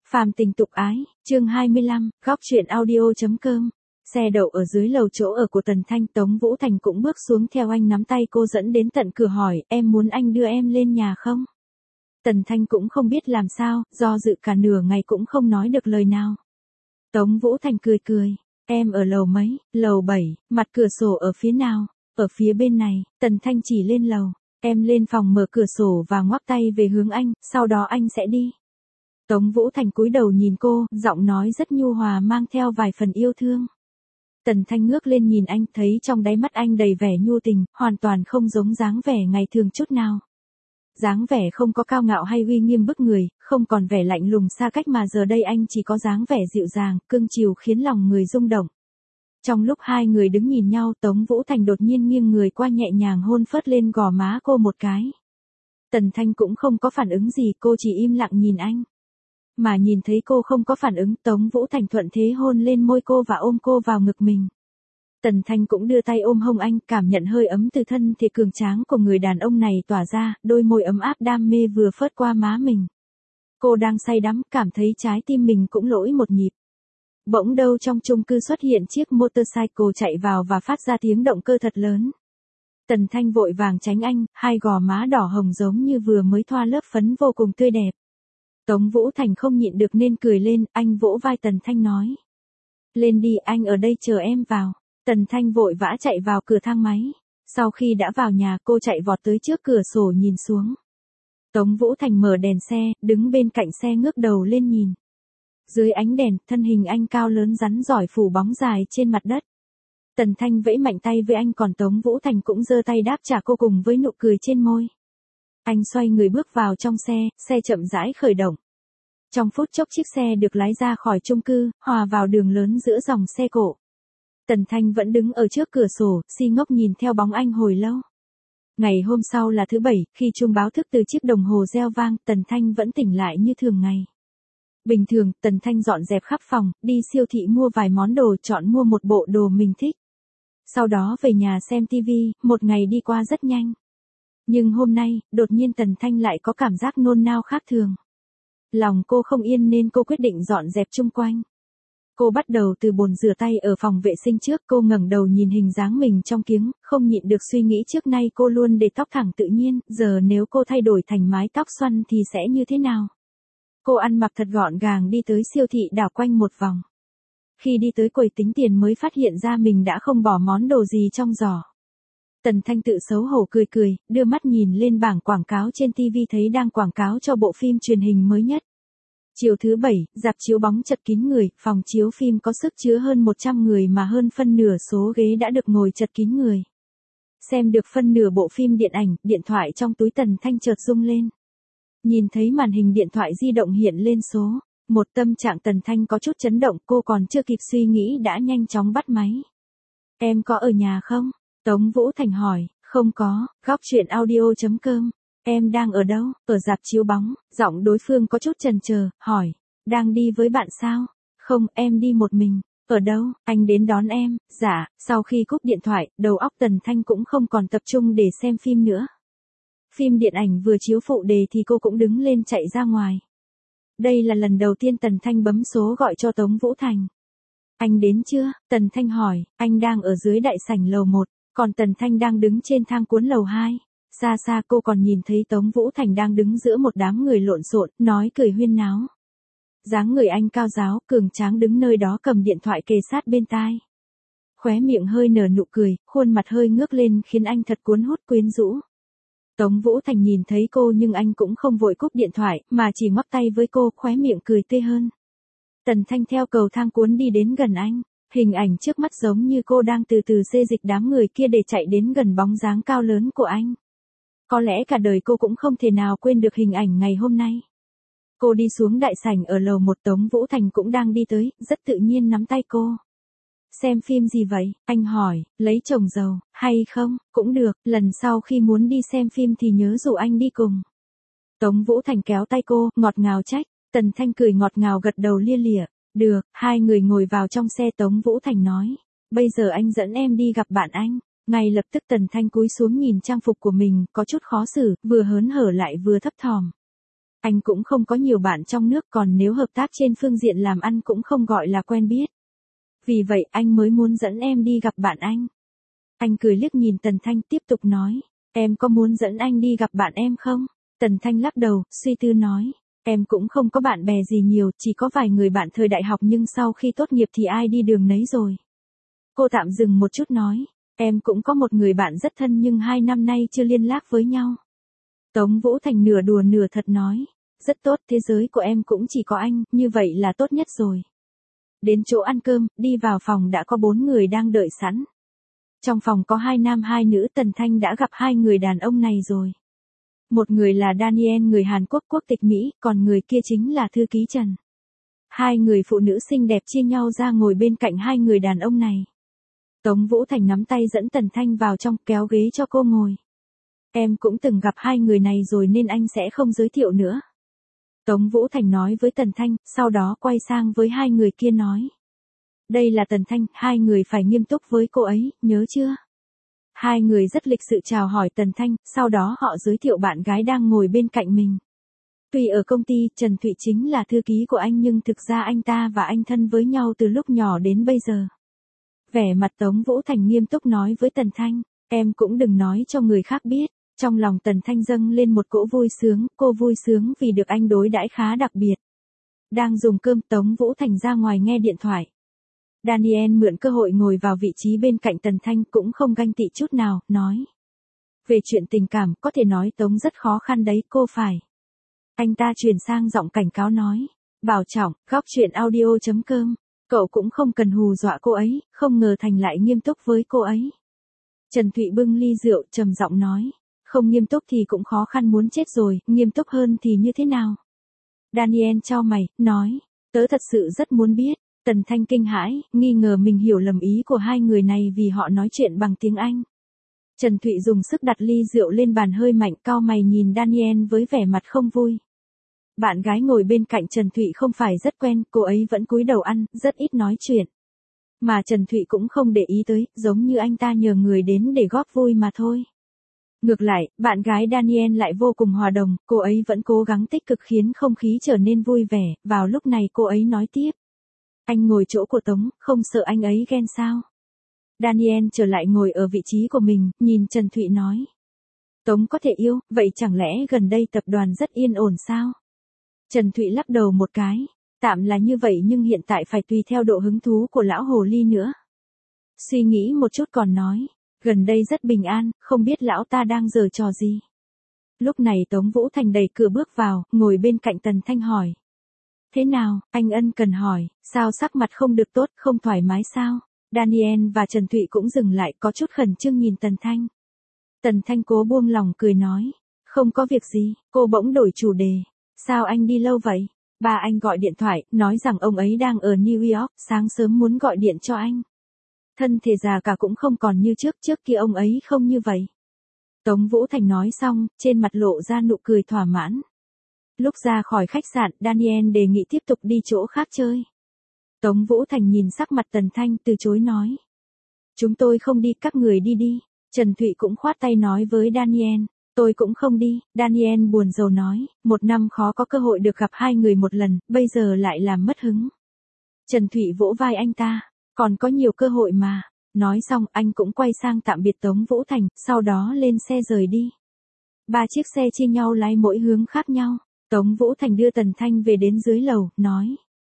Phàm tình tục ái, chương 25, góc truyện audio.com. Xe đậu ở dưới lầu chỗ ở của Tần Thanh, Tống Vũ Thành cũng bước xuống theo anh nắm tay cô dẫn đến tận cửa hỏi, em muốn anh đưa em lên nhà không? Tần Thanh cũng không biết làm sao, do dự cả nửa ngày cũng không nói được lời nào. Tống Vũ Thành cười cười, em ở lầu mấy, lầu 7, mặt cửa sổ ở phía nào? Ở phía bên này. Tần Thanh chỉ lên lầu, em lên phòng mở cửa sổ và ngoắc tay về hướng anh, sau đó anh sẽ đi. Tống Vũ Thành cúi đầu nhìn cô, giọng nói rất nhu hòa mang theo vài phần yêu thương. Tần Thanh ngước lên nhìn anh, thấy trong đáy mắt anh đầy vẻ nhu tình, hoàn toàn không giống dáng vẻ ngày thường chút nào. Dáng vẻ không có cao ngạo hay uy nghiêm bức người, không còn vẻ lạnh lùng xa cách mà giờ đây anh chỉ có dáng vẻ dịu dàng, cưng chiều khiến lòng người rung động. Trong lúc hai người đứng nhìn nhau, Tống Vũ Thành đột nhiên nghiêng người qua nhẹ nhàng hôn phớt lên gò má cô một cái. Tần Thanh cũng không có phản ứng gì, cô chỉ im lặng nhìn anh. Mà nhìn thấy cô không có phản ứng, Tống Vũ Thành thuận thế hôn lên môi cô và ôm cô vào ngực mình. Tần Thanh cũng đưa tay ôm hông anh, cảm nhận hơi ấm từ thân thể cường tráng của người đàn ông này tỏa ra, đôi môi ấm áp đam mê vừa phớt qua má mình. Cô đang say đắm, cảm thấy trái tim mình cũng lỗi một nhịp. Bỗng đâu trong chung cư xuất hiện chiếc motorcycle chạy vào và phát ra tiếng động cơ thật lớn. Tần Thanh vội vàng tránh anh, hai gò má đỏ hồng giống như vừa mới thoa lớp phấn vô cùng tươi đẹp. Tống Vũ Thành không nhịn được nên cười lên, anh vỗ vai Tần Thanh nói. Lên đi, anh ở đây chờ em vào. Tần Thanh vội vã chạy vào cửa thang máy. Sau khi đã vào nhà, cô chạy vọt tới trước cửa sổ nhìn xuống. Tống Vũ Thành mở đèn xe, đứng bên cạnh xe ngước đầu lên nhìn. Dưới ánh đèn, thân hình anh cao lớn rắn giỏi phủ bóng dài trên mặt đất. Tần Thanh vẫy mạnh tay với anh, còn Tống Vũ Thành cũng giơ tay đáp trả cô cùng với nụ cười trên môi. Anh xoay người bước vào trong xe chậm rãi khởi động. Trong phút chốc chiếc xe được lái ra khỏi chung cư, hòa vào đường lớn giữa dòng xe cộ. Tần Thanh vẫn đứng ở trước cửa sổ, si ngốc nhìn theo bóng anh hồi lâu. Ngày hôm sau là thứ Bảy, khi chuông báo thức từ chiếc đồng hồ reo vang, Tần Thanh vẫn tỉnh lại như thường ngày. Bình thường, Tần Thanh dọn dẹp khắp phòng, đi siêu thị mua vài món đồ, chọn mua một bộ đồ mình thích. Sau đó về nhà xem TV, một ngày đi qua rất nhanh. Nhưng hôm nay, đột nhiên Tần Thanh lại có cảm giác nôn nao khác thường. Lòng cô không yên nên cô quyết định dọn dẹp chung quanh. Cô bắt đầu từ bồn rửa tay ở phòng vệ sinh trước, cô ngẩng đầu nhìn hình dáng mình trong kiếng, không nhịn được suy nghĩ trước nay cô luôn để tóc thẳng tự nhiên, giờ nếu cô thay đổi thành mái tóc xoăn thì sẽ như thế nào? Cô ăn mặc thật gọn gàng đi tới siêu thị đảo quanh một vòng. Khi đi tới quầy tính tiền mới phát hiện ra mình đã không bỏ món đồ gì trong giỏ. Tần Thanh tự xấu hổ cười cười, đưa mắt nhìn lên bảng quảng cáo trên TV thấy đang quảng cáo cho bộ phim truyền hình mới nhất. Chiều thứ Bảy, rạp chiếu bóng chật kín người, phòng chiếu phim có sức chứa hơn 100 người mà hơn phân nửa số ghế đã được ngồi chật kín người. Xem được phân nửa bộ phim điện ảnh, điện thoại trong túi Tần Thanh chợt rung lên. Nhìn thấy màn hình điện thoại di động hiện lên số. Một tâm trạng Tần Thanh có chút chấn động, cô còn chưa kịp suy nghĩ đã nhanh chóng bắt máy. Em có ở nhà không? Tống Vũ Thành hỏi. Không có, góc truyện audio.com. Em đang ở đâu? Ở rạp chiếu bóng. Giọng đối phương có chút chần chờ, hỏi. Đang đi với bạn sao? Không, em đi một mình. Ở đâu? Anh đến đón em. Dạ. Sau khi cúp điện thoại, đầu óc Tần Thanh cũng không còn tập trung để xem phim nữa. Phim điện ảnh vừa chiếu phụ đề thì cô cũng đứng lên chạy ra ngoài. Đây là lần đầu tiên Tần Thanh bấm số gọi cho Tống Vũ Thành. Anh đến chưa? Tần Thanh hỏi. Anh đang ở dưới đại sảnh lầu 1, còn Tần Thanh đang đứng trên thang cuốn lầu 2. Xa xa cô còn nhìn thấy Tống Vũ Thành đang đứng giữa một đám người lộn xộn, nói cười huyên náo. Dáng người anh cao ráo, cường tráng đứng nơi đó cầm điện thoại kề sát bên tai. Khóe miệng hơi nở nụ cười, khuôn mặt hơi ngước lên khiến anh thật cuốn hút quyến rũ. Tống Vũ Thành nhìn thấy cô nhưng anh cũng không vội cúp điện thoại, mà chỉ ngoắc tay với cô, khóe miệng cười tươi hơn. Tần Thanh theo cầu thang cuốn đi đến gần anh, hình ảnh trước mắt giống như cô đang từ từ xê dịch đám người kia để chạy đến gần bóng dáng cao lớn của anh. Có lẽ cả đời cô cũng không thể nào quên được hình ảnh ngày hôm nay. Cô đi xuống đại sảnh ở lầu 1, Tống Vũ Thành cũng đang đi tới, rất tự nhiên nắm tay cô. Xem phim gì vậy? Anh hỏi. Lấy chồng giàu, hay không? Cũng được, lần sau khi muốn đi xem phim thì nhớ rủ anh đi cùng. Tống Vũ Thành kéo tay cô, ngọt ngào trách. Tần Thanh cười ngọt ngào gật đầu lia lịa. Được, hai người ngồi vào trong xe. Tống Vũ Thành nói. Bây giờ anh dẫn em đi gặp bạn anh. Ngay lập tức Tần Thanh cúi xuống nhìn trang phục của mình, có chút khó xử, vừa hớn hở lại vừa thấp thỏm. Anh cũng không có nhiều bạn trong nước, còn nếu hợp tác trên phương diện làm ăn cũng không gọi là quen biết. Vì vậy anh mới muốn dẫn em đi gặp bạn anh. Anh cười liếc nhìn Tần Thanh tiếp tục nói, em có muốn dẫn anh đi gặp bạn em không? Tần Thanh lắc đầu, suy tư nói, em cũng không có bạn bè gì nhiều, chỉ có vài người bạn thời đại học nhưng sau khi tốt nghiệp thì ai đi đường nấy rồi. Cô tạm dừng một chút nói, em cũng có một người bạn rất thân nhưng 2 năm nay chưa liên lạc với nhau. Tống Vũ Thành nửa đùa nửa thật nói, rất tốt, thế giới của em cũng chỉ có anh, như vậy là tốt nhất rồi. Đến chỗ ăn cơm, đi vào phòng đã có 4 người đang đợi sẵn. Trong phòng có 2 nam 2 nữ, Tần Thanh đã gặp 2 người đàn ông này rồi. Một người là Daniel người Hàn Quốc quốc tịch Mỹ, còn người kia chính là thư ký Trần. 2 người phụ nữ xinh đẹp chia nhau ra ngồi bên cạnh 2 người đàn ông này. Tống Vũ Thành nắm tay dẫn Tần Thanh vào trong, kéo ghế cho cô ngồi. Em cũng từng gặp 2 người này rồi nên anh sẽ không giới thiệu nữa. Tống Vũ Thành nói với Tần Thanh, sau đó quay sang với 2 người kia nói. Đây là Tần Thanh, 2 người phải nghiêm túc với cô ấy, nhớ chưa? 2 người rất lịch sự chào hỏi Tần Thanh, sau đó họ giới thiệu bạn gái đang ngồi bên cạnh mình. Tuy ở công ty, Trần Thụy chính là thư ký của anh nhưng thực ra anh ta và anh thân với nhau từ lúc nhỏ đến bây giờ. Vẻ mặt Tống Vũ Thành nghiêm túc nói với Tần Thanh, em cũng đừng nói cho người khác biết. Trong lòng Tần Thanh dâng lên một cỗ vui sướng, cô vui sướng vì được anh đối đãi khá đặc biệt. Đang dùng cơm, Tống Vũ Thành ra ngoài nghe điện thoại. Daniel mượn cơ hội ngồi vào vị trí bên cạnh Tần Thanh cũng không ganh tị chút nào, nói. Về chuyện tình cảm, có thể nói Tống rất khó khăn đấy, cô phải. Anh ta chuyển sang giọng cảnh cáo nói. Bảo trọng, góc chuyện audio.com. Cậu cũng không cần hù dọa cô ấy, không ngờ Thành lại nghiêm túc với cô ấy. Trần Thụy bưng ly rượu, trầm giọng nói. Không nghiêm túc thì cũng khó khăn muốn chết rồi, nghiêm túc hơn thì như thế nào? Daniel chau mày, nói. Tớ thật sự rất muốn biết. Tần Thanh kinh hãi, nghi ngờ mình hiểu lầm ý của 2 người này vì họ nói chuyện bằng tiếng Anh. Trần Thụy dùng sức đặt ly rượu lên bàn hơi mạnh, cau mày nhìn Daniel với vẻ mặt không vui. Bạn gái ngồi bên cạnh Trần Thụy không phải rất quen, cô ấy vẫn cúi đầu ăn, rất ít nói chuyện. Mà Trần Thụy cũng không để ý tới, giống như anh ta nhờ người đến để góp vui mà thôi. Ngược lại, bạn gái Daniel lại vô cùng hòa đồng, cô ấy vẫn cố gắng tích cực khiến không khí trở nên vui vẻ, vào lúc này cô ấy nói tiếp. Anh ngồi chỗ của Tống, không sợ anh ấy ghen sao? Daniel trở lại ngồi ở vị trí của mình, nhìn Trần Thụy nói. Tống có thể yêu, vậy chẳng lẽ gần đây tập đoàn rất yên ổn sao? Trần Thụy lắc đầu một cái, tạm là như vậy nhưng hiện tại phải tùy theo độ hứng thú của lão hồ ly nữa. Suy nghĩ một chút còn nói, gần đây rất bình an, không biết lão ta đang giở trò gì. Lúc này Tống Vũ Thành đẩy cửa bước vào, ngồi bên cạnh Tần Thanh hỏi. Thế nào, anh ân cần hỏi, sao sắc mặt không được tốt, không thoải mái sao? Daniel và Trần Thụy cũng dừng lại, có chút khẩn trương nhìn Tần Thanh. Tần Thanh cố buông lòng cười nói, không có việc gì, cô bỗng đổi chủ đề. Sao anh đi lâu vậy? Ba anh gọi điện thoại, nói rằng ông ấy đang ở New York, sáng sớm muốn gọi điện cho anh. Thân thể già cả cũng không còn như trước kia ông ấy không như vậy. Tống Vũ Thành nói xong, trên mặt lộ ra nụ cười thỏa mãn. Lúc ra khỏi khách sạn, Daniel đề nghị tiếp tục đi chỗ khác chơi. Tống Vũ Thành nhìn sắc mặt Tần Thanh từ chối nói. Chúng tôi không đi, các người đi đi. Trần Thụy cũng khoát tay nói với Daniel. Tôi cũng không đi, Daniel buồn rầu nói, 1 năm khó có cơ hội được gặp 2 người một lần, bây giờ lại làm mất hứng. Trần Thụy vỗ vai anh ta, còn có nhiều cơ hội mà. Nói xong anh cũng quay sang tạm biệt Tống Vũ Thành, sau đó lên xe rời đi. 3 chiếc xe chia nhau lái mỗi hướng khác nhau. Tống Vũ Thành đưa Tần Thanh về đến dưới lầu, nói.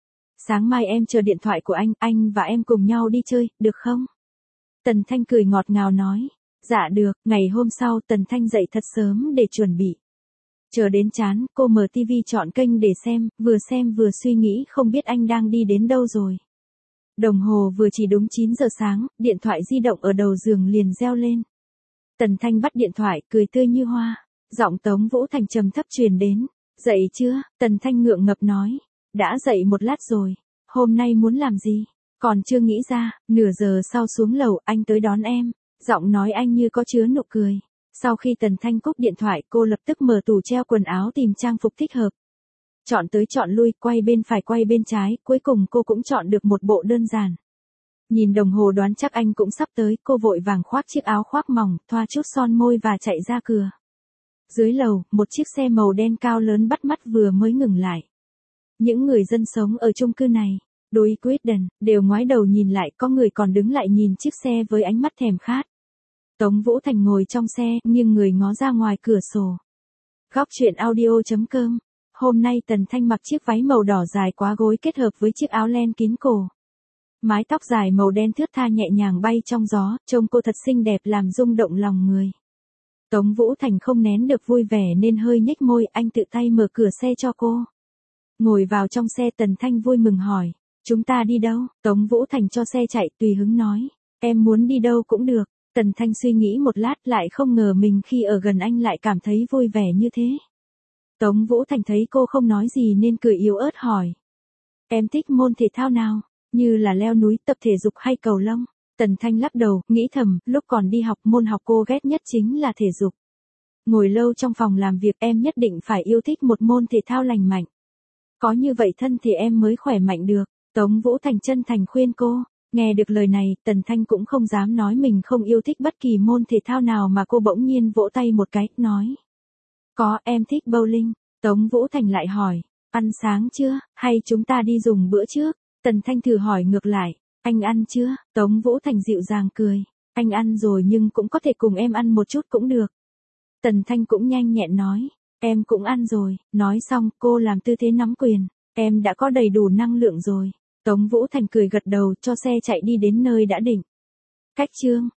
Sáng mai em chờ điện thoại của anh và em cùng nhau đi chơi, được không? Tần Thanh cười ngọt ngào nói. Dạ được, ngày hôm sau Tần Thanh dậy thật sớm để chuẩn bị. Chờ đến chán, cô mở tivi chọn kênh để xem vừa suy nghĩ không biết anh đang đi đến đâu rồi. Đồng hồ vừa chỉ đúng 9 giờ sáng, điện thoại di động ở đầu giường liền reo lên. Tần Thanh bắt điện thoại, cười tươi như hoa. Giọng Tống Vũ Thành trầm thấp truyền đến. Dậy chưa? Tần Thanh ngượng ngập nói. Đã dậy một lát rồi. Hôm nay muốn làm gì? Còn chưa nghĩ ra, nửa giờ sau xuống lầu, anh tới đón em. Giọng nói anh như có chứa nụ cười. Sau khi Tần Thanh cúp điện thoại, cô lập tức mở tủ treo quần áo tìm trang phục thích hợp. Chọn tới chọn lui, quay bên phải quay bên trái, cuối cùng cô cũng chọn được một bộ đơn giản. Nhìn đồng hồ đoán chắc anh cũng sắp tới, cô vội vàng khoác chiếc áo khoác mỏng, thoa chút son môi và chạy ra cửa. Dưới lầu, một chiếc xe màu đen cao lớn bắt mắt vừa mới ngừng lại. Những người dân sống ở chung cư này, đối quyết đần, đều ngoái đầu nhìn lại, có người còn đứng lại nhìn chiếc xe với ánh mắt thèm khát. Tống Vũ Thành ngồi trong xe, nghiêng người ngó ra ngoài cửa sổ. Góc truyện audio.com. Hôm nay Tần Thanh mặc chiếc váy màu đỏ dài quá gối kết hợp với chiếc áo len kín cổ. Mái tóc dài màu đen thướt tha nhẹ nhàng bay trong gió, trông cô thật xinh đẹp làm rung động lòng người. Tống Vũ Thành không nén được vui vẻ nên hơi nhếch môi, anh tự tay mở cửa xe cho cô. Ngồi vào trong xe, Tần Thanh vui mừng hỏi, chúng ta đi đâu? Tống Vũ Thành cho xe chạy, tùy hứng nói, em muốn đi đâu cũng được. Tần Thanh suy nghĩ một lát, lại không ngờ mình khi ở gần anh lại cảm thấy vui vẻ như thế. Tống Vũ Thành thấy cô không nói gì nên cười yếu ớt hỏi, em thích môn thể thao nào, như là leo núi, tập thể dục hay cầu lông? Tần Thanh lắc đầu, nghĩ thầm, lúc còn đi học, môn học cô ghét nhất chính là thể dục. Ngồi lâu trong phòng làm việc, em nhất định phải yêu thích một môn thể thao lành mạnh. Có như vậy thân thì em mới khỏe mạnh được. Tống Vũ Thành chân thành khuyên cô. Nghe được lời này, Tần Thanh cũng không dám nói mình không yêu thích bất kỳ môn thể thao nào mà cô bỗng nhiên vỗ tay một cái, nói. Có, em thích bowling. Tống Vũ Thành lại hỏi, ăn sáng chưa, hay chúng ta đi dùng bữa trước? Tần Thanh thử hỏi ngược lại, anh ăn chưa? Tống Vũ Thành dịu dàng cười, anh ăn rồi nhưng cũng có thể cùng em ăn một chút cũng được. Tần Thanh cũng nhanh nhẹn nói, em cũng ăn rồi. Nói xong, cô làm tư thế nắm quyền, em đã có đầy đủ năng lượng rồi. Tống Vũ Thành cười gật đầu, cho xe chạy đi đến nơi đã định. Cách chương